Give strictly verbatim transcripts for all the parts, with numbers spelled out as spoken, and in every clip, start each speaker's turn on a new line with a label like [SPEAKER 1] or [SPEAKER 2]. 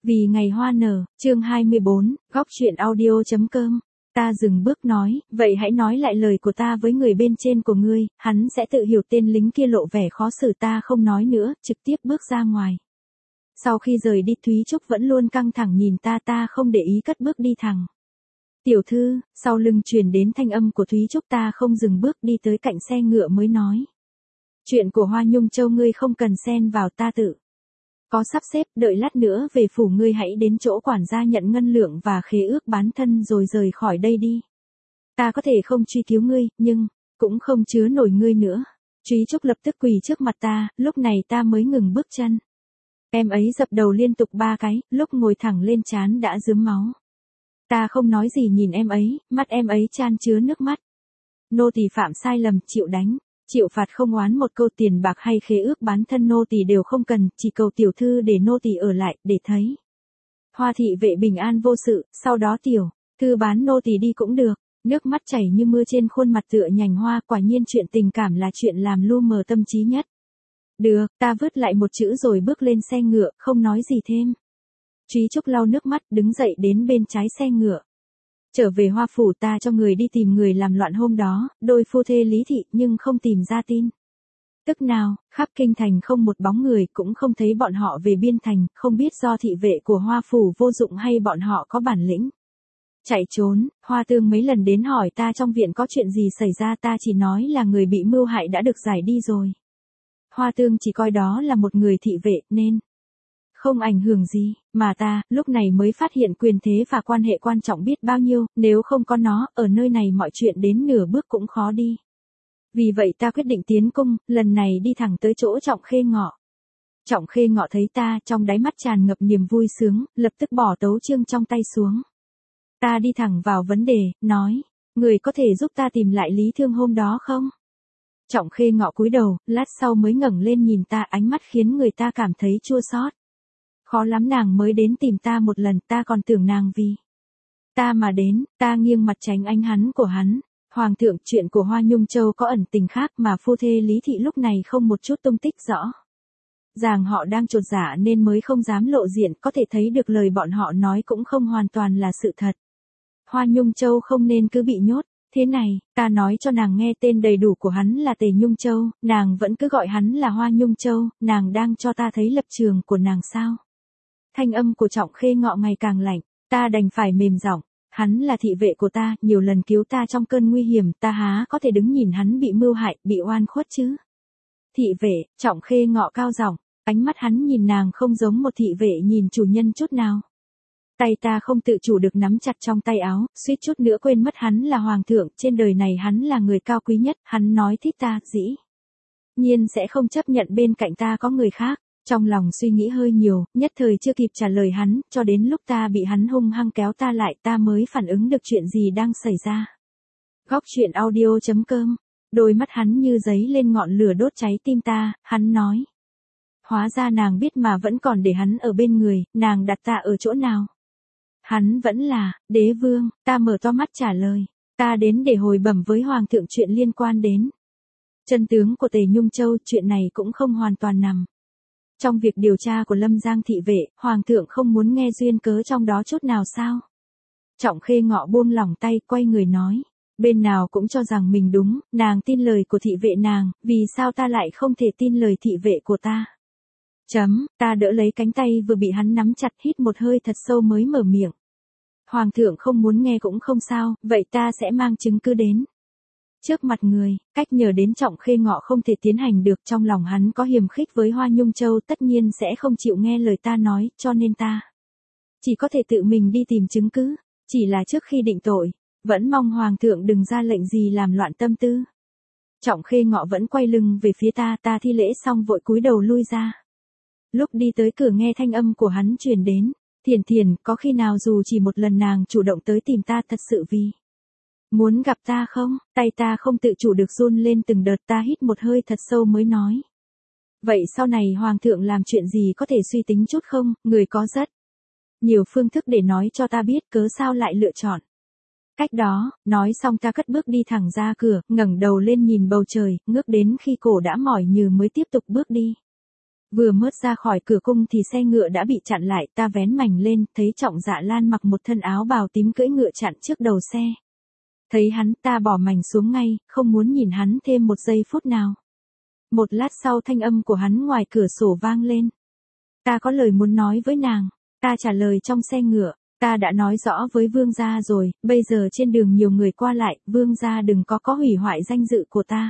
[SPEAKER 1] Vì ngày hoa nở, chương hai mươi bốn, góc chuyện audio.com. Ta dừng bước nói, vậy hãy nói lại lời của ta với người bên trên của ngươi, hắn sẽ tự hiểu. Tên lính kia lộ vẻ khó xử, ta không nói nữa, trực tiếp bước ra ngoài. Sau khi rời đi, Thúy Trúc vẫn luôn căng thẳng nhìn ta, ta không để ý cất bước đi thẳng. Tiểu thư, sau lưng truyền đến thanh âm của Thúy Trúc, ta không dừng bước đi tới cạnh xe ngựa mới nói. Chuyện của Hoa Nhung Châu ngươi không cần xen vào, ta tự có sắp xếp, đợi lát nữa về phủ ngươi hãy đến chỗ quản gia nhận ngân lượng và khế ước bán thân rồi rời khỏi đây đi. Ta có thể không truy cứu ngươi, nhưng cũng không chứa nổi ngươi nữa. Thúy Trúc lập tức quỳ trước mặt ta, lúc này ta mới ngừng bước chân. Em ấy dập đầu liên tục ba cái, lúc ngồi thẳng lên trán đã rướm máu. Ta không nói gì nhìn em ấy, mắt em ấy chan chứa nước mắt. Nô tỳ phạm sai lầm, chịu đánh, chịu phạt, không oán một câu tiền bạc hay khế ước bán thân nô tỳ đều không cần, chỉ cầu tiểu thư để nô tỳ ở lại, để thấy Hoa thị vệ bình an vô sự, sau đó tiểu thư bán nô tỳ đi cũng được. Nước mắt chảy như mưa trên khuôn mặt tựa nhành hoa, quả nhiên chuyện tình cảm là chuyện làm lu mờ tâm trí nhất. Được, ta vứt lại một chữ rồi bước lên xe ngựa, không nói gì thêm. Thúy Trúc lau nước mắt, đứng dậy đến bên trái xe ngựa. Trở về Hoa phủ, ta cho người đi tìm người làm loạn hôm đó, đôi phu thê Lý Thị, nhưng không tìm ra tin tức nào, khắp kinh thành không một bóng người, cũng không thấy bọn họ về biên thành, không biết do thị vệ của Hoa phủ vô dụng hay bọn họ có bản lĩnh chạy trốn. Hoa Tương mấy lần đến hỏi ta trong viện có chuyện gì xảy ra, ta chỉ nói là người bị mưu hại đã được giải đi rồi. Hoa Tương chỉ coi đó là một người thị vệ nên không ảnh hưởng gì, mà ta, lúc này mới phát hiện quyền thế và quan hệ quan trọng biết bao nhiêu, nếu không có nó, ở nơi này mọi chuyện đến nửa bước cũng khó đi. Vì vậy ta quyết định tiến cung, lần này đi thẳng tới chỗ Trọng Khê Ngọ. Trọng Khê Ngọ thấy ta, trong đáy mắt tràn ngập niềm vui sướng, lập tức bỏ tấu chương trong tay xuống. Ta đi thẳng vào vấn đề, nói, người có thể giúp ta tìm lại Lý Thương hôm đó không? Trọng Khê Ngọ cúi đầu, lát sau mới ngẩng lên nhìn ta, ánh mắt khiến người ta cảm thấy chua xót. Khó lắm nàng mới đến tìm ta một lần, ta còn tưởng nàng vì ta mà đến. Ta nghiêng mặt tránh ánh hắn của hắn. Hoàng thượng, chuyện của Hoa Nhung Châu có ẩn tình khác mà phu thê Lý Thị lúc này không một chút tung tích rõ ràng, họ đang chột dạ nên mới không dám lộ diện, có thể thấy được lời bọn họ nói cũng không hoàn toàn là sự thật. Hoa Nhung Châu không nên cứ bị nhốt thế này. Ta nói cho nàng nghe tên đầy đủ của hắn là Tề Nhung Châu, nàng vẫn cứ gọi hắn là Hoa Nhung Châu, nàng đang cho ta thấy lập trường của nàng sao? Thanh âm của Trọng Khê Ngọ ngày càng lạnh, ta đành phải mềm giọng. Hắn là thị vệ của ta, nhiều lần cứu ta trong cơn nguy hiểm, ta há có thể đứng nhìn hắn bị mưu hại, bị oan khuất chứ? Thị vệ, Trọng Khê Ngọ cao giọng, ánh mắt hắn nhìn nàng không giống một thị vệ nhìn chủ nhân chút nào. Tay ta không tự chủ được nắm chặt trong tay áo, suýt chút nữa quên mất hắn là hoàng thượng, trên đời này hắn là người cao quý nhất, hắn nói thích ta, dĩ nhiên sẽ không chấp nhận bên cạnh ta có người khác. Trong lòng suy nghĩ hơi nhiều, nhất thời chưa kịp trả lời hắn, cho đến lúc ta bị hắn hung hăng kéo ta lại, ta mới phản ứng được chuyện gì đang xảy ra. Góc chuyện audio.com. Đôi mắt hắn như giấy lên ngọn lửa đốt cháy tim ta, hắn nói. Hóa ra nàng biết mà vẫn còn để hắn ở bên người, nàng đặt ta ở chỗ nào? Hắn vẫn là đế vương. Ta mở to mắt trả lời. Ta đến để hồi bẩm với hoàng thượng chuyện liên quan đến chân tướng của Tề Nhung Châu, chuyện này cũng không hoàn toàn nằm trong việc điều tra của Lâm Giang thị vệ, hoàng thượng không muốn nghe duyên cớ trong đó chút nào sao? Trọng Khê Ngọ buông lỏng tay, quay người nói, bên nào cũng cho rằng mình đúng, nàng tin lời của thị vệ nàng, vì sao ta lại không thể tin lời thị vệ của ta? Chấm, ta đỡ lấy cánh tay vừa bị hắn nắm chặt, hít một hơi thật sâu mới mở miệng. Hoàng thượng không muốn nghe cũng không sao, vậy ta sẽ mang chứng cứ đến trước mặt người. Cách nhờ đến Trọng Khê Ngọ không thể tiến hành được, trong lòng hắn có hiềm khích với Hoa Nhung Châu, tất nhiên sẽ không chịu nghe lời ta nói, cho nên ta chỉ có thể tự mình đi tìm chứng cứ, chỉ là trước khi định tội, vẫn mong hoàng thượng đừng ra lệnh gì làm loạn tâm tư. Trọng Khê Ngọ vẫn quay lưng về phía ta, ta thi lễ xong vội cúi đầu lui ra. Lúc đi tới cửa nghe thanh âm của hắn truyền đến, Thiền Thiền, có khi nào dù chỉ một lần nàng chủ động tới tìm ta thật sự vì muốn gặp ta không? Tay ta không tự chủ được run lên từng đợt, ta hít một hơi thật sâu mới nói. Vậy sau này hoàng thượng làm chuyện gì có thể suy tính chút không? Người có rất nhiều phương thức để nói cho ta biết, cớ sao lại lựa chọn cách đó? Nói xong ta cất bước đi thẳng ra cửa, ngẩng đầu lên nhìn bầu trời, ngước đến khi cổ đã mỏi nhừ mới tiếp tục bước đi. Vừa mớt ra khỏi cửa cung thì xe ngựa đã bị chặn lại, ta vén mảnh lên, thấy Trọng Dạ Lan mặc một thân áo bào tím cưỡi ngựa chặn trước đầu xe. Thấy hắn, ta bỏ mảnh xuống ngay, không muốn nhìn hắn thêm một giây phút nào. Một lát sau thanh âm của hắn ngoài cửa sổ vang lên. Ta có lời muốn nói với nàng, ta trả lời trong xe ngựa, ta đã nói rõ với vương gia rồi, bây giờ trên đường nhiều người qua lại, vương gia đừng có có hủy hoại danh dự của ta.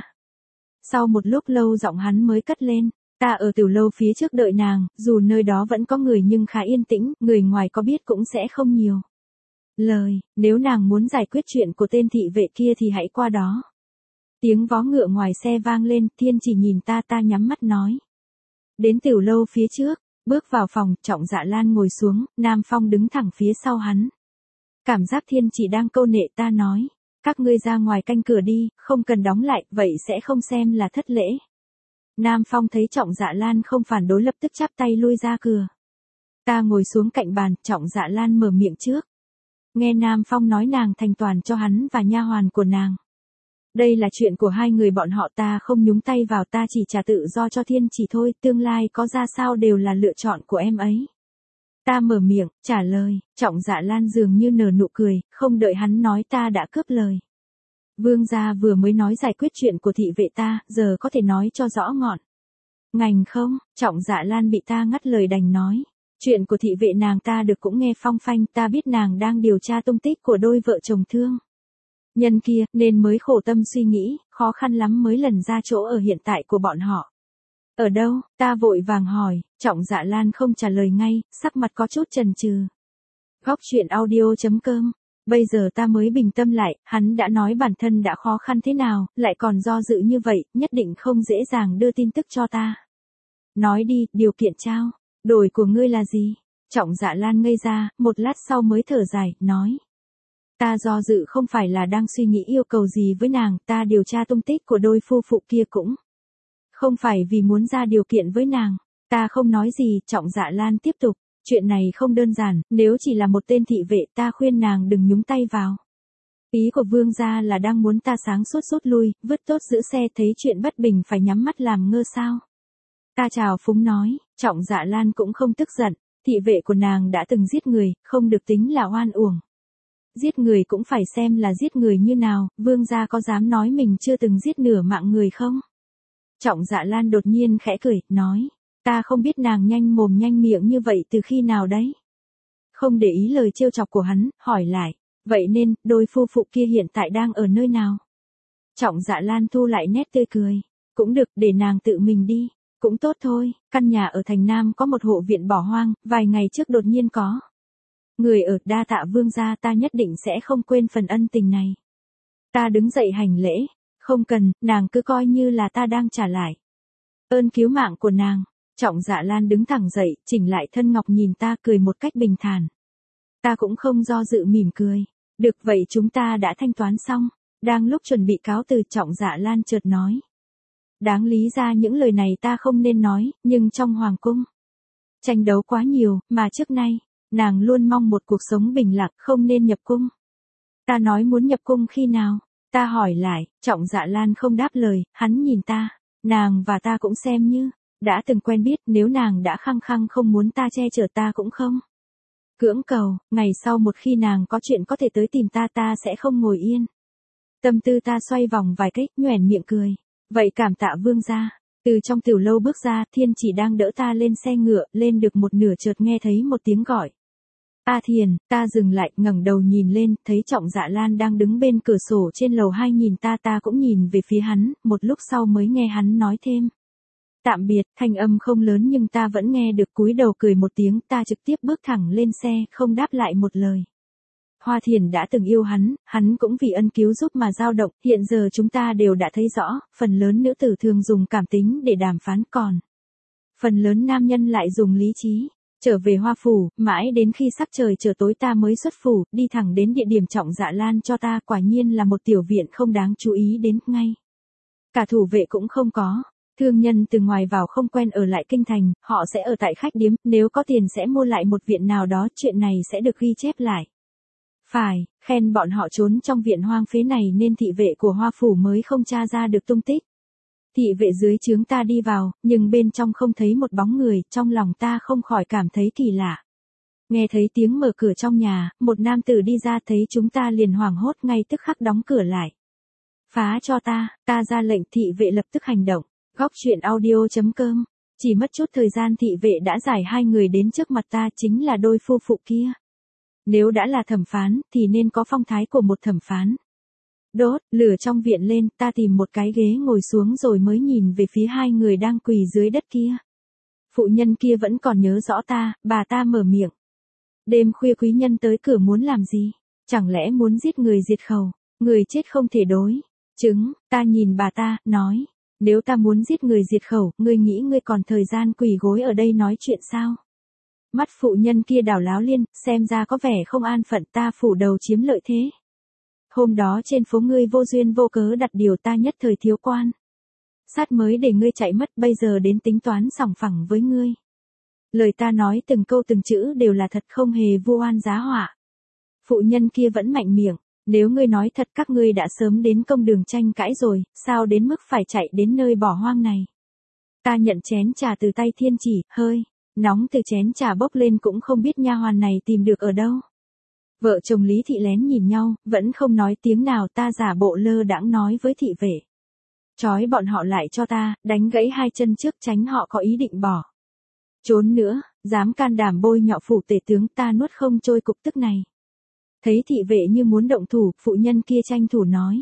[SPEAKER 1] Sau một lúc lâu giọng hắn mới cất lên, ta ở tiểu lâu phía trước đợi nàng, dù nơi đó vẫn có người nhưng khá yên tĩnh, người ngoài có biết cũng sẽ không nhiều. Lời, nếu nàng muốn giải quyết chuyện của tên thị vệ kia thì hãy qua đó. Tiếng vó ngựa ngoài xe vang lên, Thiên Chỉ nhìn ta ta nhắm mắt nói. Đến tiểu lâu phía trước, bước vào phòng, Trọng Dạ Lan ngồi xuống, Nam Phong đứng thẳng phía sau hắn. Cảm giác Thiên Chỉ đang câu nệ ta nói, các ngươi ra ngoài canh cửa đi, không cần đóng lại, vậy sẽ không xem là thất lễ. Nam Phong thấy Trọng Dạ Lan không phản đối lập tức chắp tay lui ra cửa. Ta ngồi xuống cạnh bàn, Trọng Dạ Lan mở miệng trước. Nghe Nam Phong nói nàng thành toàn cho hắn và nha hoàn của nàng. Đây là chuyện của hai người bọn họ, ta không nhúng tay vào, ta chỉ trả tự do cho Thiên Chỉ thôi, tương lai có ra sao đều là lựa chọn của em ấy. Ta mở miệng, trả lời, Trọng Dạ Lan dường như nở nụ cười, không đợi hắn nói ta đã cướp lời. Vương gia vừa mới nói giải quyết chuyện của thị vệ ta, giờ có thể nói cho rõ ngọn ngành không? Trọng Dạ Lan bị ta ngắt lời đành nói. Chuyện của thị vệ nàng ta được cũng nghe phong phanh, ta biết nàng đang điều tra tung tích của đôi vợ chồng thương nhân kia, nên mới khổ tâm suy nghĩ, khó khăn lắm mới lần ra chỗ ở hiện tại của bọn họ. Ở đâu? Ta vội vàng hỏi, Trọng Dạ Lan không trả lời ngay, sắc mặt có chút chần chừ. Góc truyện audio chấm com. Bây giờ ta mới bình tâm lại, hắn đã nói bản thân đã khó khăn thế nào, lại còn do dự như vậy, nhất định không dễ dàng đưa tin tức cho ta. Nói đi, điều kiện trao đổi của ngươi là gì? Trọng Dạ Lan ngây ra, một lát sau mới thở dài, nói. Ta do dự không phải là đang suy nghĩ yêu cầu gì với nàng, ta điều tra tung tích của đôi phu phụ kia cũng không phải vì muốn ra điều kiện với nàng. Ta không nói gì, Trọng Dạ Lan tiếp tục. Chuyện này không đơn giản, nếu chỉ là một tên thị vệ ta khuyên nàng đừng nhúng tay vào. Ý của vương gia là đang muốn ta sáng suốt rút lui, vứt tốt giữ xe, thấy chuyện bất bình phải nhắm mắt làm ngơ sao. Ta chào phúng nói, Trọng Dạ Lan cũng không tức giận, thị vệ của nàng đã từng giết người, không được tính là oan uổng. Giết người cũng phải xem là giết người như nào, vương gia có dám nói mình chưa từng giết nửa mạng người không? Trọng Dạ Lan đột nhiên khẽ cười, nói. Ta không biết nàng nhanh mồm nhanh miệng như vậy từ khi nào đấy. Không để ý lời trêu chọc của hắn, hỏi lại. Vậy nên, đôi phu phụ kia hiện tại đang ở nơi nào? Trọng Dạ Lan thu lại nét tươi cười. Cũng được, để nàng tự mình đi. Cũng tốt thôi, căn nhà ở thành Nam có một hộ viện bỏ hoang, vài ngày trước đột nhiên có người ở, đa tạ vương gia, ta nhất định sẽ không quên phần ân tình này. Ta đứng dậy hành lễ. Không cần, nàng cứ coi như là ta đang trả lại ơn cứu mạng của nàng. Trọng Dạ Lan đứng thẳng dậy, chỉnh lại thân ngọc nhìn ta cười một cách bình thản. Ta cũng không do dự mỉm cười. Được vậy chúng ta đã thanh toán xong. Đang lúc chuẩn bị cáo từ, Trọng Dạ Lan chợt nói. Đáng lý ra những lời này ta không nên nói, nhưng trong hoàng cung tranh đấu quá nhiều, mà trước nay, nàng luôn mong một cuộc sống bình lặng, không nên nhập cung. Ta nói muốn nhập cung khi nào? Ta hỏi lại, Trọng Dạ Lan không đáp lời, hắn nhìn ta. Nàng và ta cũng xem như đã từng quen biết, nếu nàng đã khăng khăng không muốn ta che chở ta cũng không cưỡng cầu, ngày sau một khi nàng có chuyện có thể tới tìm ta, ta sẽ không ngồi yên. Tâm tư ta xoay vòng vài cách, nhoẻn miệng cười. Vậy cảm tạ vương gia. Từ trong tiểu lâu bước ra, Thiên Chỉ đang đỡ ta lên xe ngựa, lên được một nửa chợt nghe thấy một tiếng gọi. A Thiền, ta dừng lại, ngẩng đầu nhìn lên, thấy Trọng Dạ Lan đang đứng bên cửa sổ trên lầu hai nhìn ta, ta cũng nhìn về phía hắn, một lúc sau mới nghe hắn nói thêm. Tạm biệt, thanh âm không lớn nhưng ta vẫn nghe được, cúi đầu cười một tiếng, ta trực tiếp bước thẳng lên xe, không đáp lại một lời. Hoa Thiền đã từng yêu hắn, hắn cũng vì ân cứu giúp mà dao động, hiện giờ chúng ta đều đã thấy rõ, phần lớn nữ tử thường dùng cảm tính để đàm phán, còn phần lớn nam nhân lại dùng lý trí. Trở về Hoa Phủ, mãi đến khi sắc trời trở tối ta mới xuất phủ, đi thẳng đến địa điểm Trọng Dạ Lan cho ta, quả nhiên là một tiểu viện không đáng chú ý đến, ngay cả thủ vệ cũng không có. Thương nhân từ ngoài vào không quen ở lại kinh thành, họ sẽ ở tại khách điếm, nếu có tiền sẽ mua lại một viện nào đó, chuyện này sẽ được ghi chép lại. Phải, khen bọn họ trốn trong viện hoang phế này nên thị vệ của Hoa Phủ mới không tra ra được tung tích. Thị vệ dưới trướng ta đi vào, nhưng bên trong không thấy một bóng người, trong lòng ta không khỏi cảm thấy kỳ lạ. Nghe thấy tiếng mở cửa trong nhà, một nam tử đi ra thấy chúng ta liền hoảng hốt ngay tức khắc đóng cửa lại. Phá cho ta, ta ra lệnh thị vệ lập tức hành động. Góc truyện audio chấm com. Chỉ mất chút thời gian thị vệ đã giải hai người đến trước mặt ta, chính là đôi phu phụ kia. Nếu đã là thẩm phán, thì nên có phong thái của một thẩm phán. Đốt, lửa trong viện lên, ta tìm một cái ghế ngồi xuống rồi mới nhìn về phía hai người đang quỳ dưới đất kia. Phụ nhân kia vẫn còn nhớ rõ ta, bà ta mở miệng. Đêm khuya quý nhân tới cửa muốn làm gì? Chẳng lẽ muốn giết người diệt khẩu? Người chết không thể đối chứng. Ta nhìn bà ta, nói. Nếu ta muốn giết người diệt khẩu, ngươi nghĩ ngươi còn thời gian quỳ gối ở đây nói chuyện sao? Mắt phụ nhân kia đảo láo liên, xem ra có vẻ không an phận, ta phủ đầu chiếm lợi thế. Hôm đó trên phố ngươi vô duyên vô cớ đặt điều ta nhất thời thiếu quan sát mới để ngươi chạy mất, bây giờ đến tính toán sòng phẳng với ngươi. Lời ta nói từng câu từng chữ đều là thật, không hề vu oan giá họa. Phụ nhân kia vẫn mạnh miệng, nếu ngươi nói thật các ngươi đã sớm đến công đường tranh cãi rồi, sao đến mức phải chạy đến nơi bỏ hoang này. Ta nhận chén trà từ tay thiên chỉ, hơi nóng từ chén trà bốc lên cũng không biết nha hoàn này tìm được ở đâu. Vợ chồng Lý Thị lén nhìn nhau, vẫn không nói tiếng nào, ta giả bộ lơ đãng nói với thị vệ. Trói bọn họ lại cho ta, đánh gãy hai chân trước tránh họ có ý định bỏ trốn nữa, dám can đảm bôi nhọ phủ tể tướng, ta nuốt không trôi cục tức này. Thấy thị vệ như muốn động thủ, phụ nhân kia tranh thủ nói.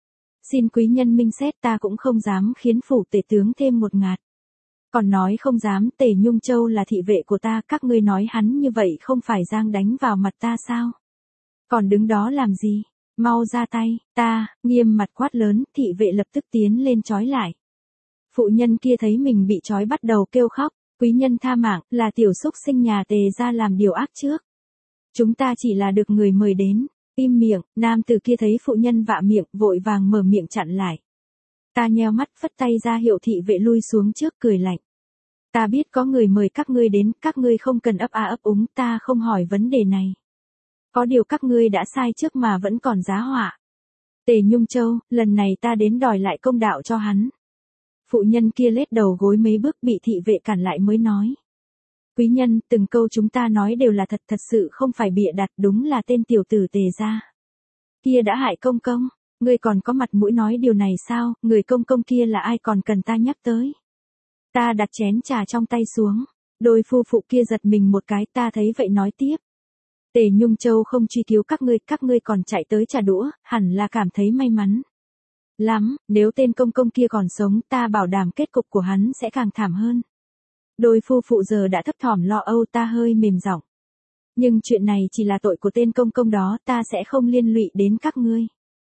[SPEAKER 1] Xin quý nhân minh xét, ta cũng không dám khiến phủ tể tướng thêm một ngạt. Còn nói không dám, Tề Nhung Châu là thị vệ của ta, các ngươi nói hắn như vậy không phải giang đánh vào mặt ta sao? Còn đứng đó làm gì? Mau ra tay, ta, nghiêm mặt quát lớn, thị vệ lập tức tiến lên trói lại. Phụ nhân kia thấy mình bị trói bắt đầu kêu khóc, quý nhân tha mạng, là tiểu xúc sinh nhà Tề ra làm điều ác trước. Chúng ta chỉ là được người mời đến, im miệng, nam tử kia thấy phụ nhân vạ miệng, vội vàng mở miệng chặn lại. Ta nheo mắt phất tay ra hiệu thị vệ lui xuống trước, cười lạnh. Ta biết có người mời các ngươi đến, các ngươi không cần ấp a ấp úng, ta không hỏi vấn đề này. Có điều các ngươi đã sai trước mà vẫn còn giá họa. Tề Nhung Châu, lần này ta đến đòi lại công đạo cho hắn. Phụ nhân kia lết đầu gối mấy bước bị thị vệ cản lại mới nói. Quý nhân, từng câu chúng ta nói đều là thật, thật sự không phải bịa đặt, đúng là tên tiểu tử Tề gia kia đã hại công công. Ngươi còn có mặt mũi nói điều này sao? Người công công kia là ai còn cần ta nhắc tới? Ta đặt chén trà trong tay xuống. Đôi phu phụ kia giật mình một cái, ta thấy vậy nói tiếp. Tề Nhung Châu không truy cứu các ngươi, các ngươi còn chạy tới trả đũa, hẳn là cảm thấy may mắn lắm, nếu tên công công kia còn sống, ta bảo đảm kết cục của hắn sẽ càng thảm hơn. Đôi phu phụ giờ đã thấp thỏm lo âu, ta hơi mềm giọng. Nhưng chuyện này chỉ là tội của tên công công đó, ta sẽ không liên lụy đến các ngươi.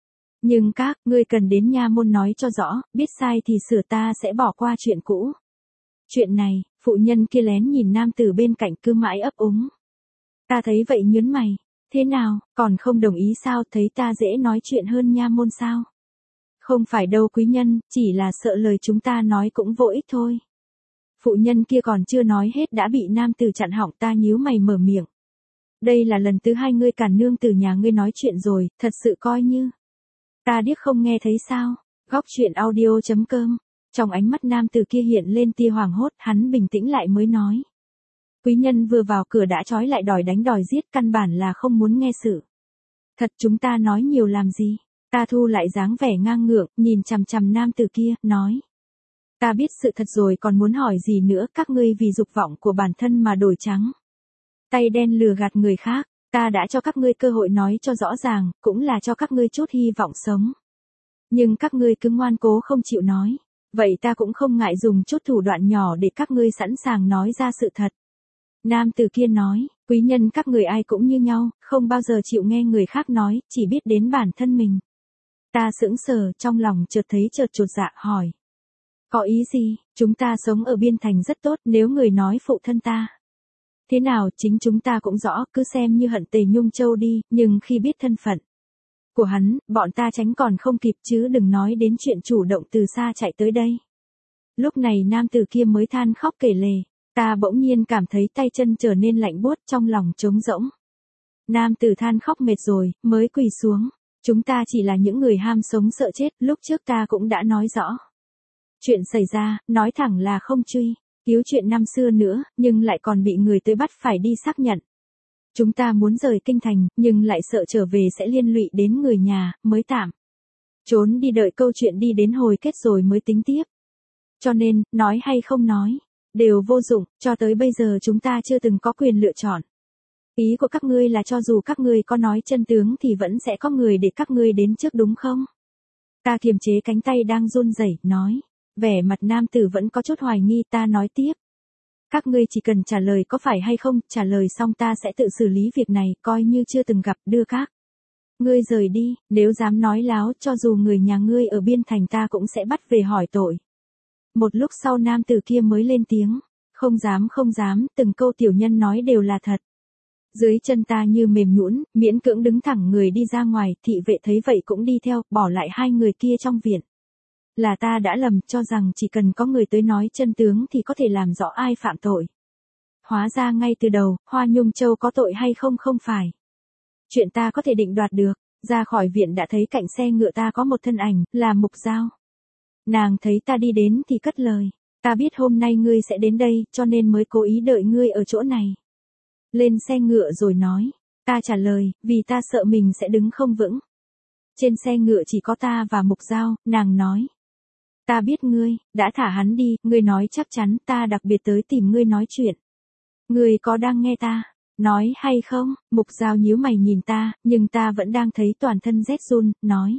[SPEAKER 1] Nhưng các ngươi cần đến nha môn nói cho rõ, biết sai thì sửa, ta sẽ bỏ qua chuyện cũ. Chuyện này, phụ nhân kia lén nhìn nam tử bên cạnh cứ mãi ấp úng. Ta thấy vậy nhớn mày, thế nào, còn không đồng ý sao, thấy ta dễ nói chuyện hơn nha môn sao? Không phải đâu quý nhân, chỉ là sợ lời chúng ta nói cũng vô ích thôi. Phụ nhân kia còn chưa nói hết đã bị nam tử chặn họng, ta nhíu mày mở miệng. Đây là lần thứ hai ngươi cản nương tử nhà ngươi nói chuyện rồi, thật sự coi như. Ta điếc không nghe thấy sao? Góc truyện audio chấm com. Trong ánh mắt nam tử kia hiện lên tia hoảng hốt, hắn bình tĩnh lại mới nói. Quý nhân vừa vào cửa đã trói lại đòi đánh đòi giết, căn bản là không muốn nghe sự. Thật chúng ta nói nhiều làm gì? Ta thu lại dáng vẻ ngang ngược, nhìn chằm chằm nam tử kia, nói. Ta biết sự thật rồi còn muốn hỏi gì nữa, các ngươi vì dục vọng của bản thân mà đổi trắng tay đen lừa gạt người khác, ta đã cho các ngươi cơ hội nói cho rõ ràng, cũng là cho các ngươi chút hy vọng sống. Nhưng các ngươi cứ ngoan cố không chịu nói, vậy ta cũng không ngại dùng chút thủ đoạn nhỏ để các ngươi sẵn sàng nói ra sự thật. Nam tử kia nói, quý nhân các người ai cũng như nhau, không bao giờ chịu nghe người khác nói, chỉ biết đến bản thân mình. Ta sững sờ, trong lòng chợt thấy chợt chột dạ, hỏi. Có ý gì, chúng ta sống ở biên thành rất tốt, nếu người nói phụ thân ta. Thế nào, chính chúng ta cũng rõ, cứ xem như hận Tề Nhung Châu đi, nhưng khi biết thân phận của hắn, bọn ta tránh còn không kịp chứ đừng nói đến chuyện chủ động từ xa chạy tới đây. Lúc này nam tử kia mới than khóc kể lể, ta bỗng nhiên cảm thấy tay chân trở nên lạnh buốt, trong lòng trống rỗng. Nam tử than khóc mệt rồi, mới quỳ xuống. Chúng ta chỉ là những người ham sống sợ chết, lúc trước ta cũng đã nói rõ. Chuyện xảy ra, nói thẳng là không truy, cứu chuyện năm xưa nữa, nhưng lại còn bị người tới bắt phải đi xác nhận. Chúng ta muốn rời kinh thành, nhưng lại sợ trở về sẽ liên lụy đến người nhà, mới tạm. Trốn đi đợi câu chuyện đi đến hồi kết rồi mới tính tiếp. Cho nên, nói hay không nói, đều vô dụng, cho tới bây giờ chúng ta chưa từng có quyền lựa chọn. Ý của các ngươi là cho dù các ngươi có nói chân tướng thì vẫn sẽ có người để các ngươi đến trước đúng không? Ta kiềm chế cánh tay đang run rẩy, nói. Vẻ mặt nam tử vẫn có chút hoài nghi, ta nói tiếp. Các ngươi chỉ cần trả lời có phải hay không, trả lời xong ta sẽ tự xử lý việc này, coi như chưa từng gặp, đưa các ngươi rời đi, nếu dám nói láo, cho dù người nhà ngươi ở biên thành ta cũng sẽ bắt về hỏi tội. Một lúc sau nam tử kia mới lên tiếng, không dám không dám, từng câu tiểu nhân nói đều là thật. Dưới chân ta như mềm nhũn, miễn cưỡng đứng thẳng người đi ra ngoài, thị vệ thấy vậy cũng đi theo, bỏ lại hai người kia trong viện. Là ta đã lầm, cho rằng chỉ cần có người tới nói chân tướng thì có thể làm rõ ai phạm tội. Hóa ra ngay từ đầu, Hoa Nhung Châu có tội hay không không phải chuyện ta có thể định đoạt được. Ra khỏi viện đã thấy cạnh xe ngựa ta có một thân ảnh, là Mục Giao. Nàng thấy ta đi đến thì cất lời, ta biết hôm nay ngươi sẽ đến đây, cho nên mới cố ý đợi ngươi ở chỗ này. Lên xe ngựa rồi nói, ta trả lời, vì ta sợ mình sẽ đứng không vững. Trên xe ngựa chỉ có ta và Mục Giao, nàng nói. Ta biết ngươi, đã thả hắn đi, ngươi nói chắc chắn ta đặc biệt tới tìm ngươi nói chuyện. Ngươi có đang nghe ta nói hay không? Mục Giao nhíu mày nhìn ta, nhưng ta vẫn đang thấy toàn thân rét run, nói.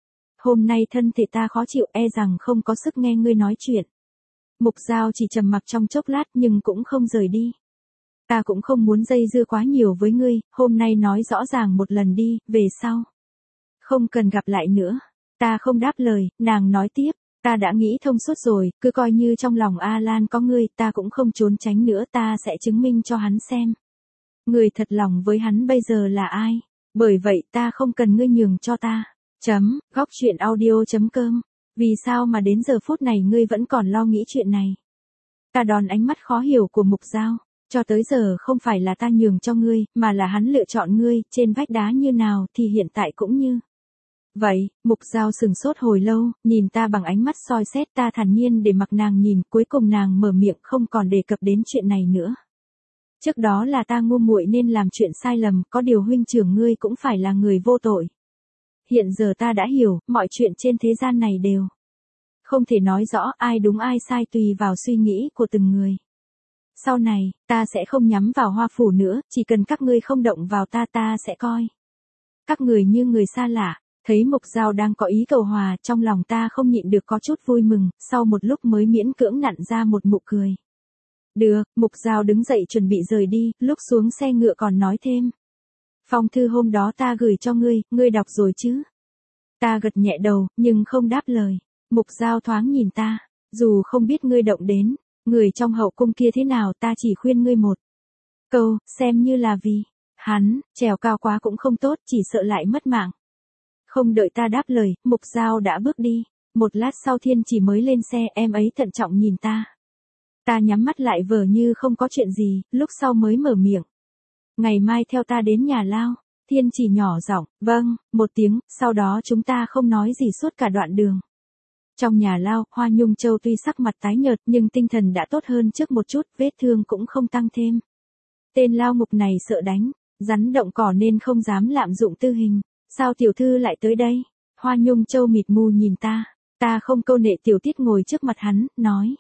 [SPEAKER 1] Hôm nay thân thể ta khó chịu, e rằng không có sức nghe ngươi nói chuyện. Mục Giao chỉ trầm mặc trong chốc lát nhưng cũng không rời đi. Ta cũng không muốn dây dưa quá nhiều với ngươi, hôm nay nói rõ ràng một lần đi, về sau. Không cần gặp lại nữa. Ta không đáp lời, nàng nói tiếp. Ta đã nghĩ thông suốt rồi, cứ coi như trong lòng A Lan có ngươi, ta cũng không trốn tránh nữa, ta sẽ chứng minh cho hắn xem. Người thật lòng với hắn bây giờ là ai? Bởi vậy ta không cần ngươi nhường cho ta. Chấm, góc chuyện audio chấm com. Vì sao mà đến giờ phút này ngươi vẫn còn lo nghĩ chuyện này? Ta đón ánh mắt khó hiểu của Mục Giao. Cho tới giờ không phải là ta nhường cho ngươi, mà là hắn lựa chọn ngươi, trên vách đá như nào thì hiện tại cũng như. Vậy, Mục Giao sừng sốt hồi lâu, nhìn ta bằng ánh mắt soi xét, ta thản nhiên để mặc nàng nhìn, cuối cùng nàng mở miệng không còn đề cập đến chuyện này nữa. Trước đó là ta ngu muội nên làm chuyện sai lầm, có điều huynh trưởng ngươi cũng phải là người vô tội. Hiện giờ ta đã hiểu, mọi chuyện trên thế gian này đều không thể nói rõ ai đúng ai sai tùy vào suy nghĩ của từng người. Sau này, ta sẽ không nhắm vào Hoa Phủ nữa, chỉ cần các ngươi không động vào ta ta sẽ coi các người như người xa lạ. Thấy Mục Giao đang có ý cầu hòa, trong lòng ta không nhịn được có chút vui mừng, sau một lúc mới miễn cưỡng nặn ra một nụ cười. Được, Mục Giao đứng dậy chuẩn bị rời đi, lúc xuống xe ngựa còn nói thêm. Phong thư hôm đó ta gửi cho ngươi, ngươi đọc rồi chứ? Ta gật nhẹ đầu, nhưng không đáp lời. Mục Giao thoáng nhìn ta, dù không biết ngươi động đến, người trong hậu cung kia thế nào, ta chỉ khuyên ngươi một câu, xem như là vì hắn, trèo cao quá cũng không tốt, chỉ sợ lại mất mạng. Không đợi ta đáp lời, Mục Giao đã bước đi. Một lát sau Thiên Chỉ mới lên xe, em ấy thận trọng nhìn ta. Ta nhắm mắt lại vờ như không có chuyện gì, lúc sau mới mở miệng. Ngày mai theo ta đến nhà Lao. Thiên Chỉ nhỏ giọng, vâng, một tiếng, sau đó chúng ta không nói gì suốt cả đoạn đường. Trong nhà Lao, Hoa Nhung Châu tuy sắc mặt tái nhợt nhưng tinh thần đã tốt hơn trước một chút, vết thương cũng không tăng thêm. Tên Lao Mục này sợ đánh, rắn động cỏ nên không dám lạm dụng tư hình. Sao tiểu thư lại tới đây? Hoa Nhung Châu mịt mù nhìn ta. Ta không câu nệ tiểu tiết ngồi trước mặt hắn, nói.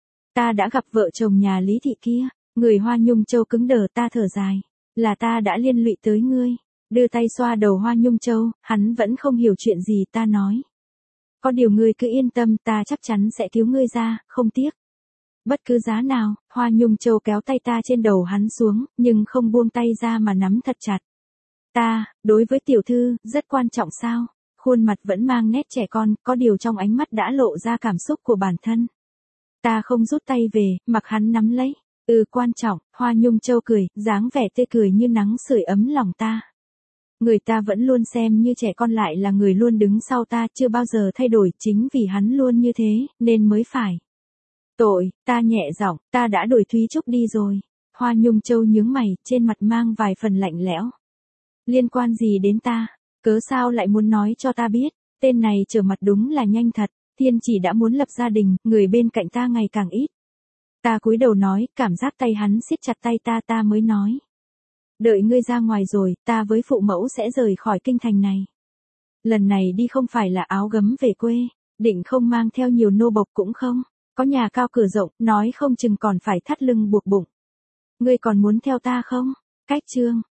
[SPEAKER 1] Ta đã gặp vợ chồng nhà Lý Thị kia. Người Hoa Nhung Châu cứng đờ, ta thở dài. Là ta đã liên lụy tới ngươi. Đưa tay xoa đầu Hoa Nhung Châu, hắn vẫn không hiểu chuyện gì, ta nói. Có điều ngươi cứ yên tâm, ta chắc chắn sẽ cứu ngươi ra, không tiếc. Bất cứ giá nào, Hoa Nhung Châu kéo tay ta trên đầu hắn xuống, nhưng không buông tay ra mà nắm thật chặt. Ta, đối với tiểu thư, rất quan trọng sao? Khuôn mặt vẫn mang nét trẻ con, có điều trong ánh mắt đã lộ ra cảm xúc của bản thân. Ta không rút tay về, mặc hắn nắm lấy. Ừ, quan trọng. Hoa Nhung Châu cười, dáng vẻ tươi cười như nắng sưởi ấm lòng ta. Người ta vẫn luôn xem như trẻ con, lại là người luôn đứng sau ta, chưa bao giờ thay đổi, chính vì hắn luôn như thế, nên mới phải. Tội, ta nhẹ giọng, ta đã đuổi Thúy Trúc đi rồi. Hoa Nhung Châu nhướng mày, trên mặt mang vài phần lạnh lẽo. Liên quan gì đến ta? Cớ sao lại muốn nói cho ta biết? Tên này trở mặt đúng là nhanh thật. Tiên chỉ đã muốn lập gia đình, người bên cạnh ta ngày càng ít. Ta cúi đầu nói, cảm giác tay hắn siết chặt tay ta ta mới nói. Đợi ngươi ra ngoài rồi, ta với phụ mẫu sẽ rời khỏi kinh thành này. Lần này đi không phải là áo gấm về quê, định không mang theo nhiều nô bộc cũng không, có nhà cao cửa rộng, nói không chừng còn phải thắt lưng buộc bụng. Ngươi còn muốn theo ta không? Cách chương